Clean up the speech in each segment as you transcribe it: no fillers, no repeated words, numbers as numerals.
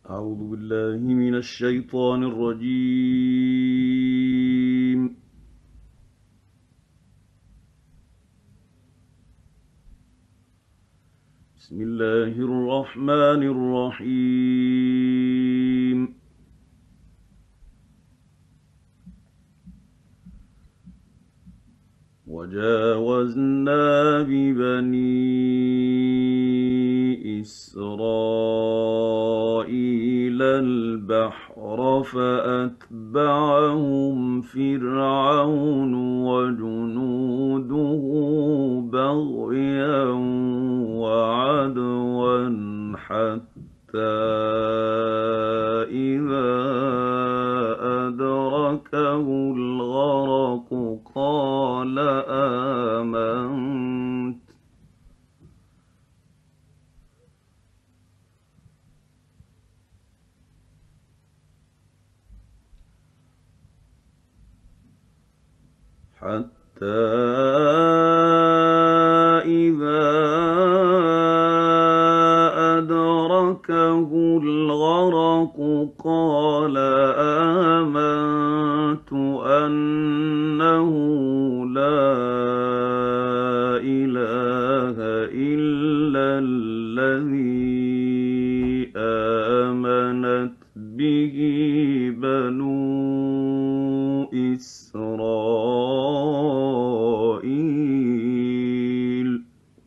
أعوذ بالله من الشيطان الرجيم. بسم الله الرحمن الرحيم. وجاوزنا ببني إسرائيل البحر فأتبعهم فرعون وجنوده بغيا وعدوا حتى إذا أدركه الغرق قال إذا أدركه الغرق قال آمنت أنه لا إله إلا الذي آمنت به بنو إسرائيل.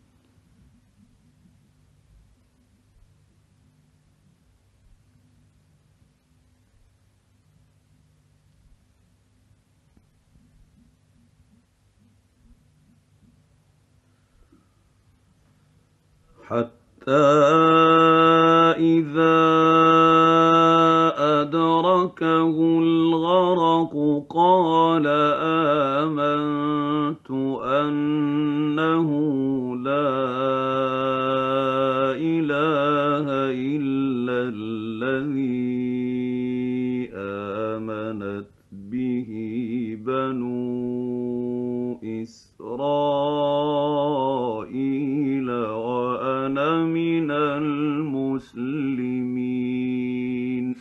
حتى إذا أدركه الغرق قال آمنت أنه لا إله إلا الذي آمنت به بنو إسرائيل وأنا من المسلمين.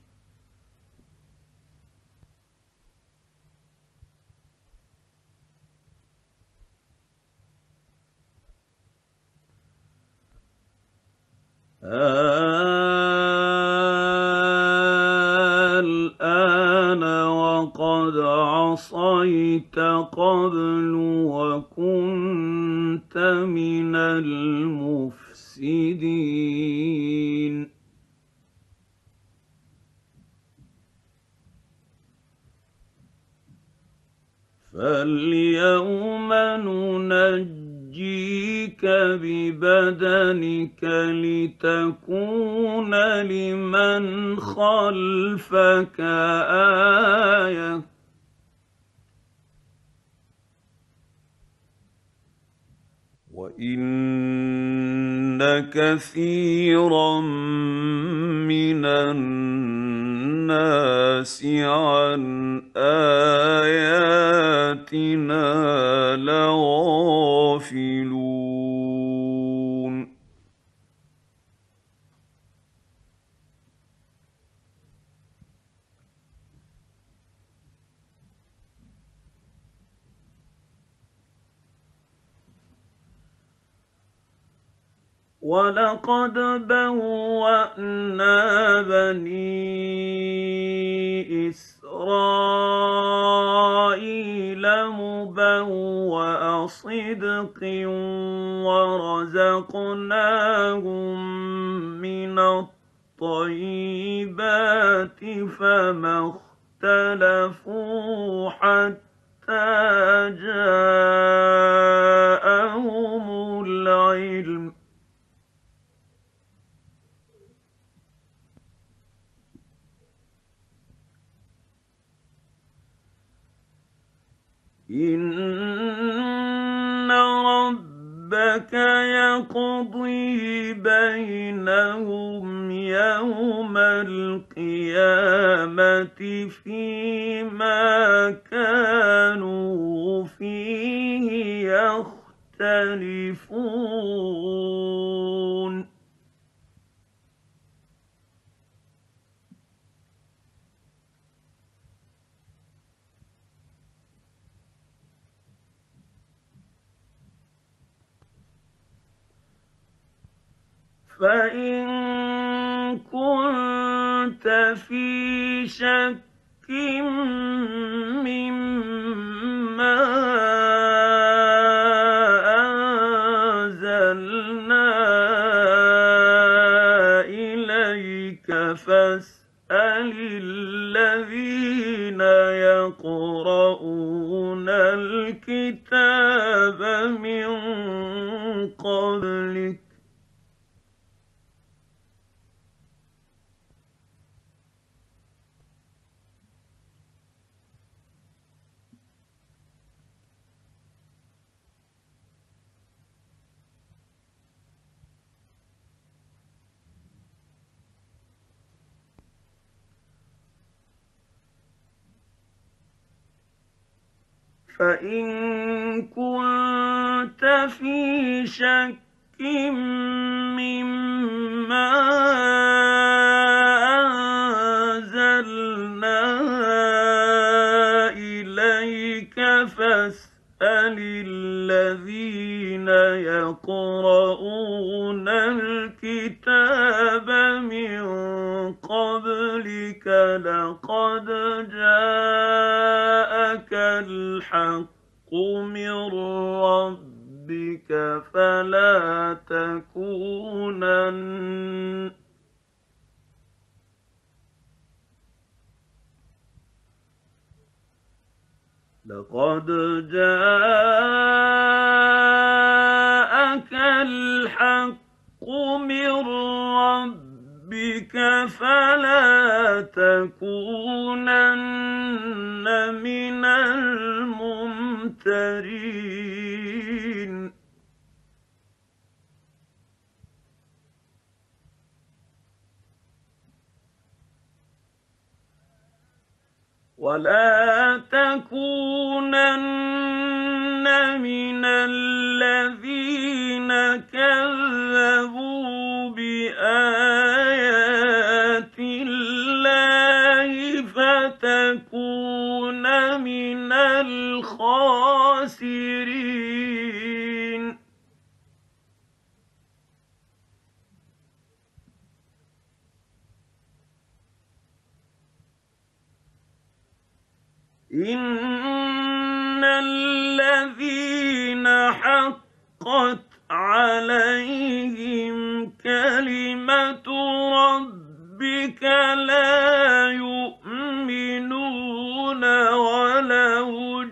الآن وقد عصيت قبل وكنت من المفسدين. فاليوم ننجيك ببدنك لتكون لمن خلفك آية وإن كثيرا من الناس عن آياتنا لغافلون. ولقد بوأنا بني إسرائيل مبوأ صدق ورزقناهم من الطيبات فما اختلفوا حتى جاءهم العلم. إن ربك يقضي بينهم يوم القيامة فيما كانوا فيه يختلفون. فإن كنت في شك مما أنزلنا إليك فاسأل الذين يقرؤون الكتاب من قبلك فإن كنت في شك مما أنزلنا إليك فاسأل الذين يقرؤون الكتاب من قبلك لقد جاءك الحق من ربك فلا تكونن لقد جاءك الحق من ربك فلا تكونن من الممترين ولا تكونن من الذين كذبوا بآيات الله فتكون من الخاسرين إن الذين حقت عليهم كلمة ربك لا يؤمنون ولو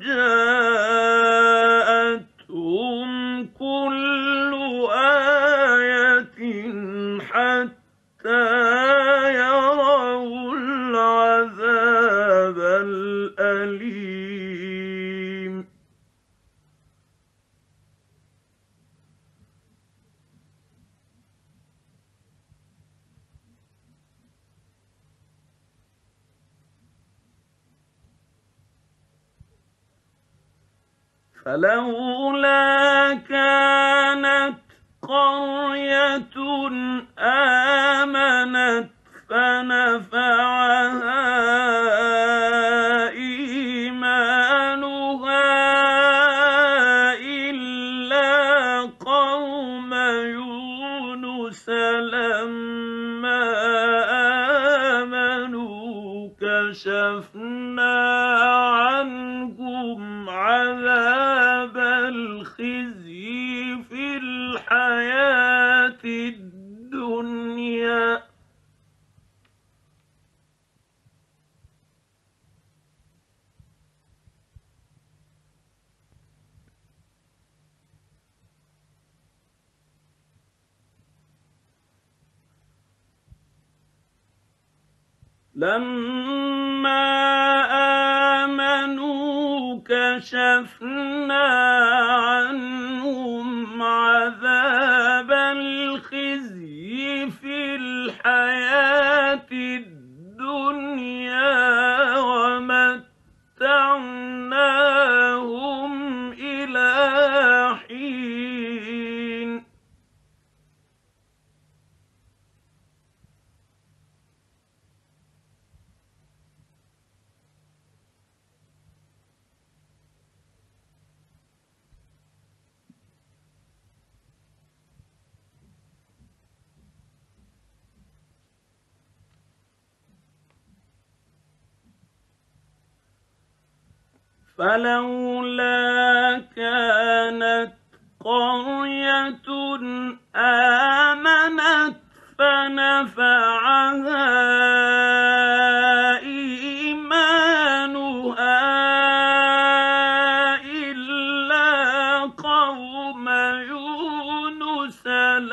جاءتهم كل آية حتى يروا العذاب الأليم فلولا كانت قرية آمنت فنفعها إيمانها إلا قوم يونس لما آمنوا كشفنا عنهم عذاب الخزي في الحياة الدنيا لما آمنوا كشفنا عنهم عذاب الخزي في الحياة الدنيا ومتعناهم إلى حين فلولا كانت قرية آمنت فنفعها إيمانها إلا قوم يونس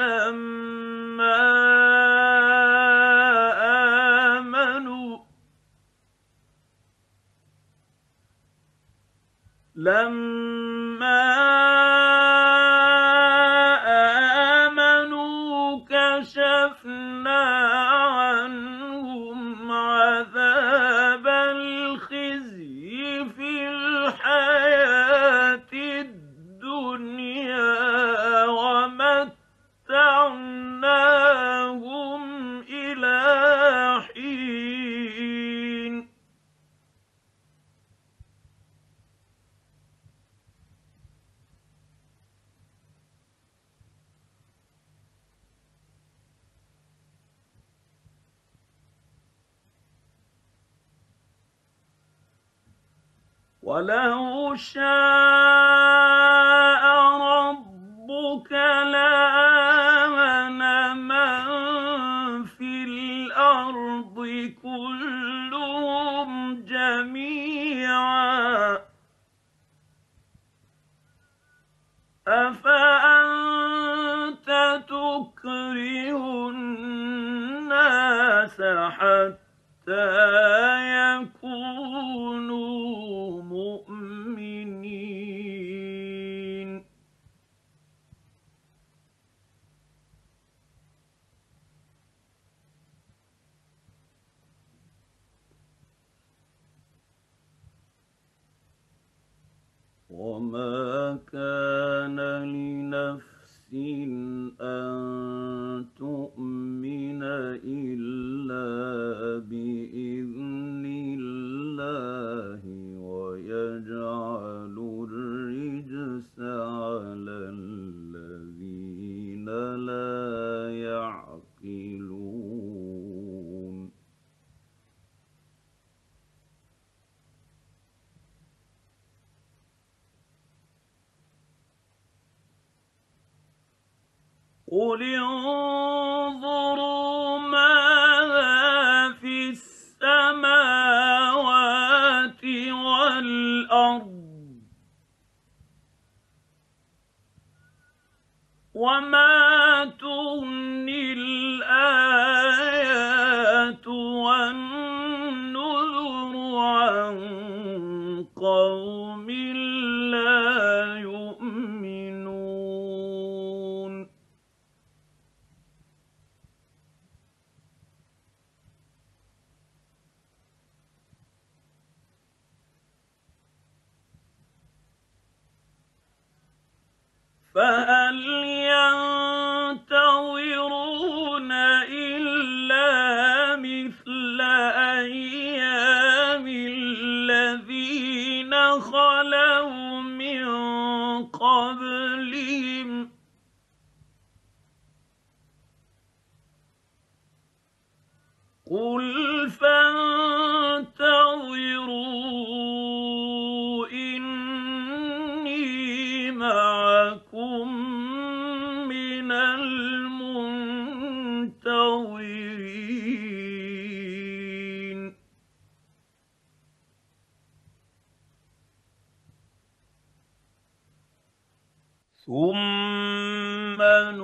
لما آمنوا كشفنا عنهم عذاب الخزي في الحياة الدنيا ومتعناهم إلى حين. ولو شاء ربك لآمن من في الأرض كلهم جميعا أفأنت تكره الناس حتى يكونوا مؤمنين. وما كان لنفس أن تؤمن إلا بإذن الله ويجعل الرجس على الذين لا يعقلون. قل انظروا ماذا في السماوات والأرض وما تغني الآيات والنذر عن قوم لا يؤمنون. فهل ينتظرون إلا مثل أيام الذين خلوا من قبلهم قل فانتظروا إني معكم من المنتظرين. ثم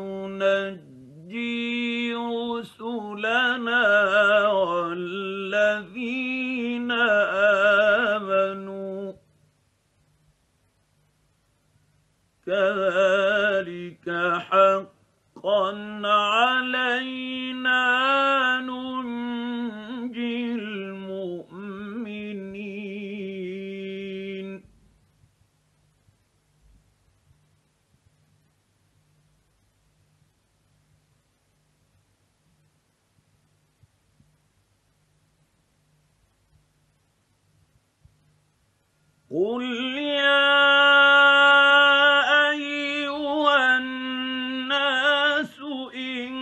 ننجي رسلنا والذين آمنوا كذلك حقا علينا ننجي المؤمنين. قل يا أيها الناس إن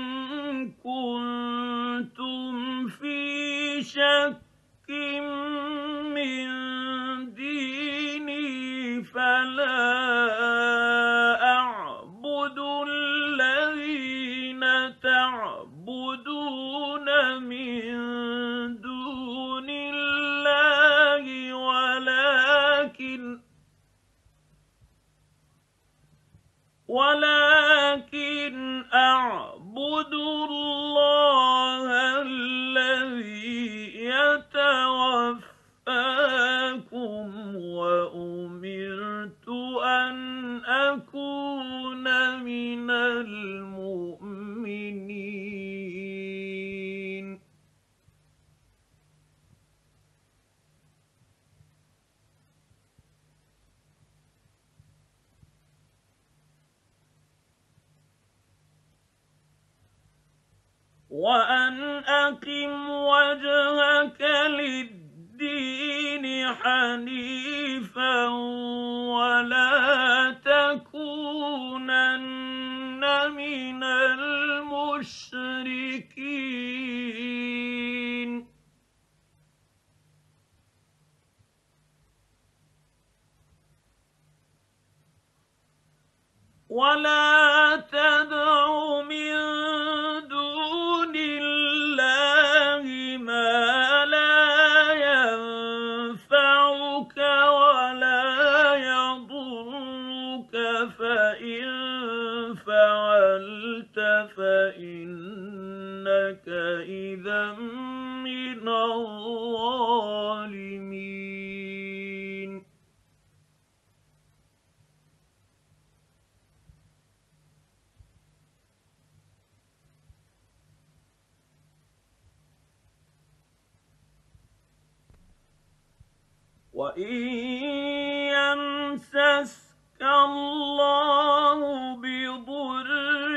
كنتم في شك من ديني الذي يتوفاكم وأمرت أن أكون من المؤمنين. وأن أقم وجهك للدين حنيفا ولا تكونن من المشركين. ولا تدع من دون الله ما لا ينفعك ولا يضرك، فإن فعلت فإنك إذا من الظالمين. وإن يمسسك الله بضر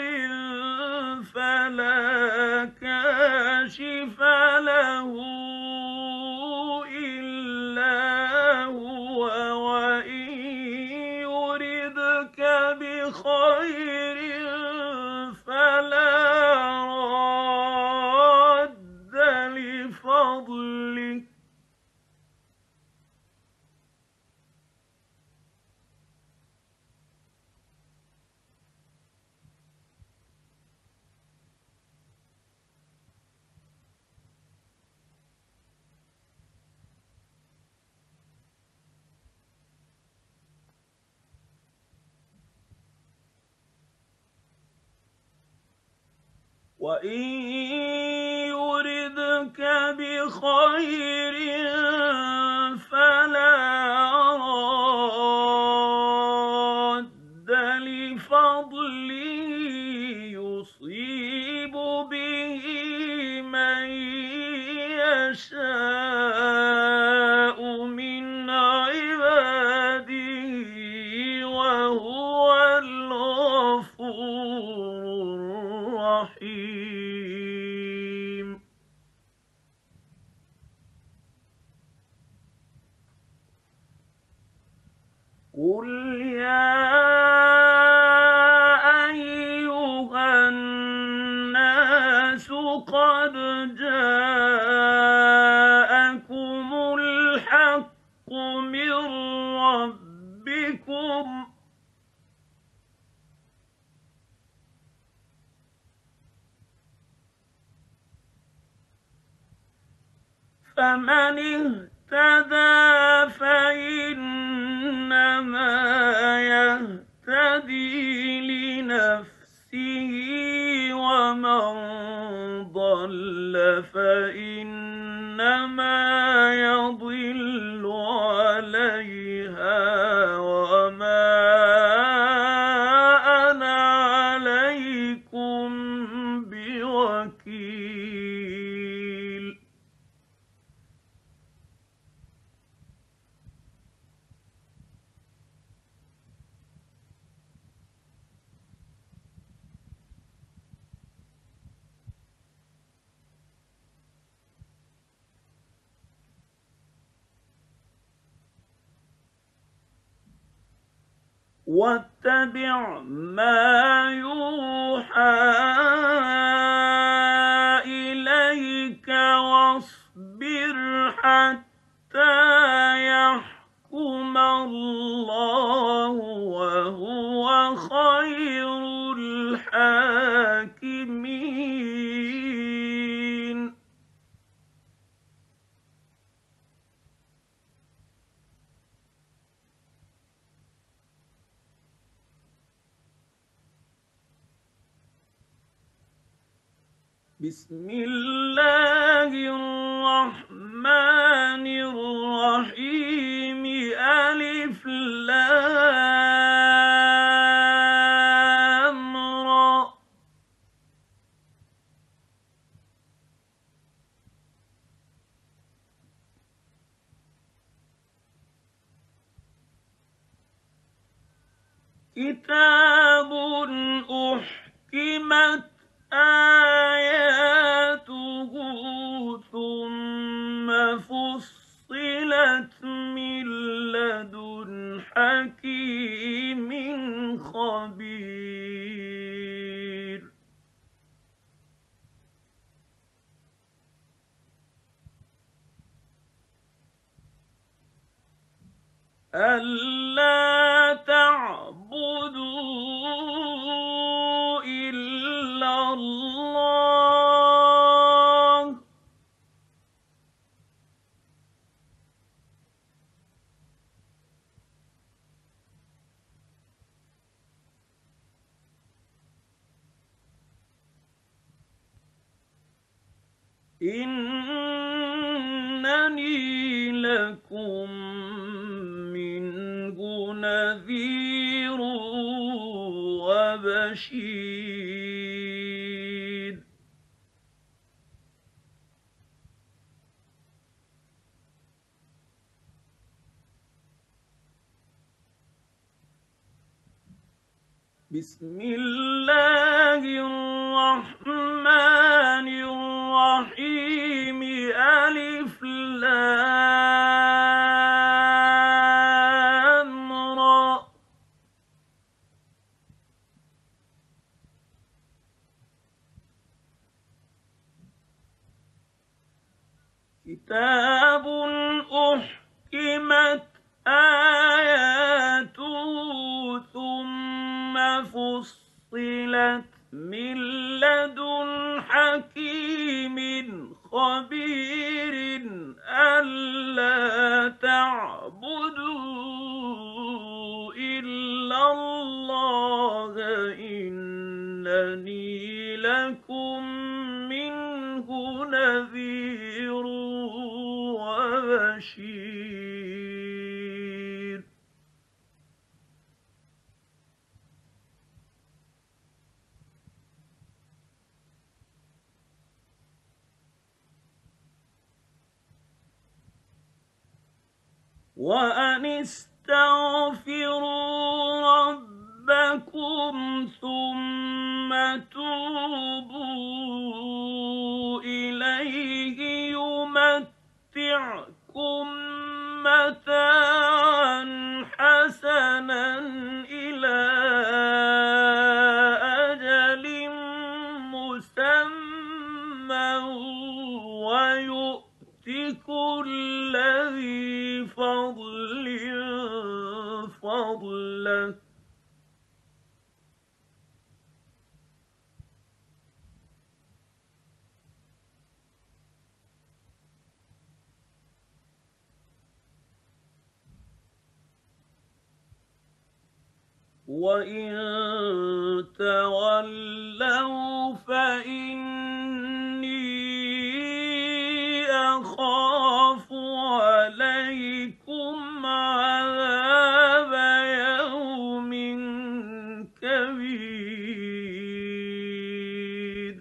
فلا كاشف له إلا هو، وإن يردك بخير فلا راد لفضله، وإن يردك بخير فلا راد لفضله، يصيب به من يشاء من عباده وهو الغفور الرحيم. قل يا أيها الناس قد جاءكم الحق من ربكم، فمن اهتدى فإنما يهتدي لنفسه، ومن ضل فإنما يضل عليها، وما أنا عليكم بوكيل. واتبع ما يوحى إليك واصبر حتى يحكم الله وهو خير الحاكمين. بسم الله الرحمن الرحيم ألف لام را كتاب أحكمت آياته ثم فصلت من لدن حكيم خبير ألا تعبدوا إلا الله إنني لكم منه نذير وبشير بسم الله الرحمن الرحيم ألف لام را كتاب أحكمت آياته ثم فصلت من لدن حكيم خبير ألا تعبدوا إلا الله إنني لكم منه نذير وبشير وأن استغفروا ربكم ثم توبوا إليه يمتعكم متاعا حسنا إلى أجل مسمى ويؤت كل ذي فضل فضله وإن تولوا فإني أخاف عليكم عذاب يوم كبير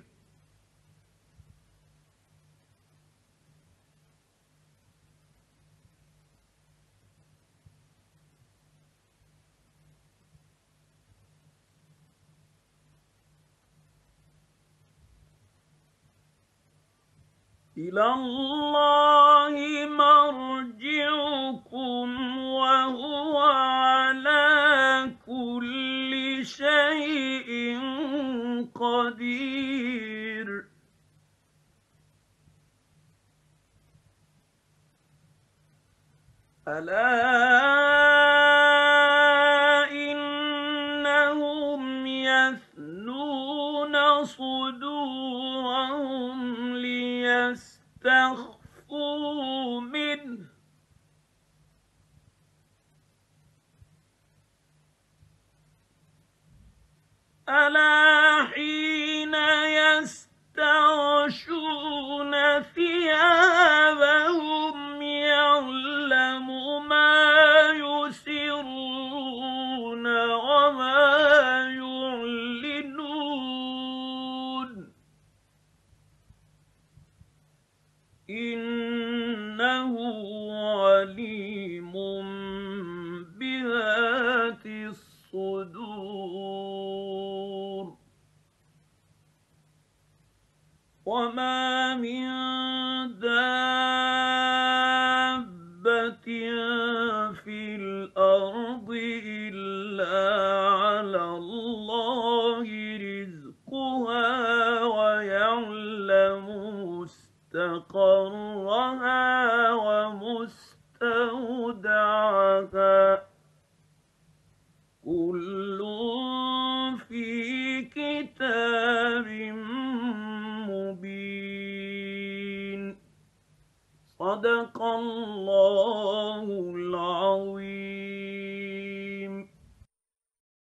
إلى الله مرجعكم وهو على كل شيء قدير ألا إنهم يثنون صدورهم ليستخفوا منه ألا حين يستغشون ثيابهم يعلم ما يسرون وما يعلنون إنه عليم بذات الصدور وما من دابة في الأرض إلا على الله رزقها ويعلم مستقرها ومستودعها كل في كتاب مبين صدق الله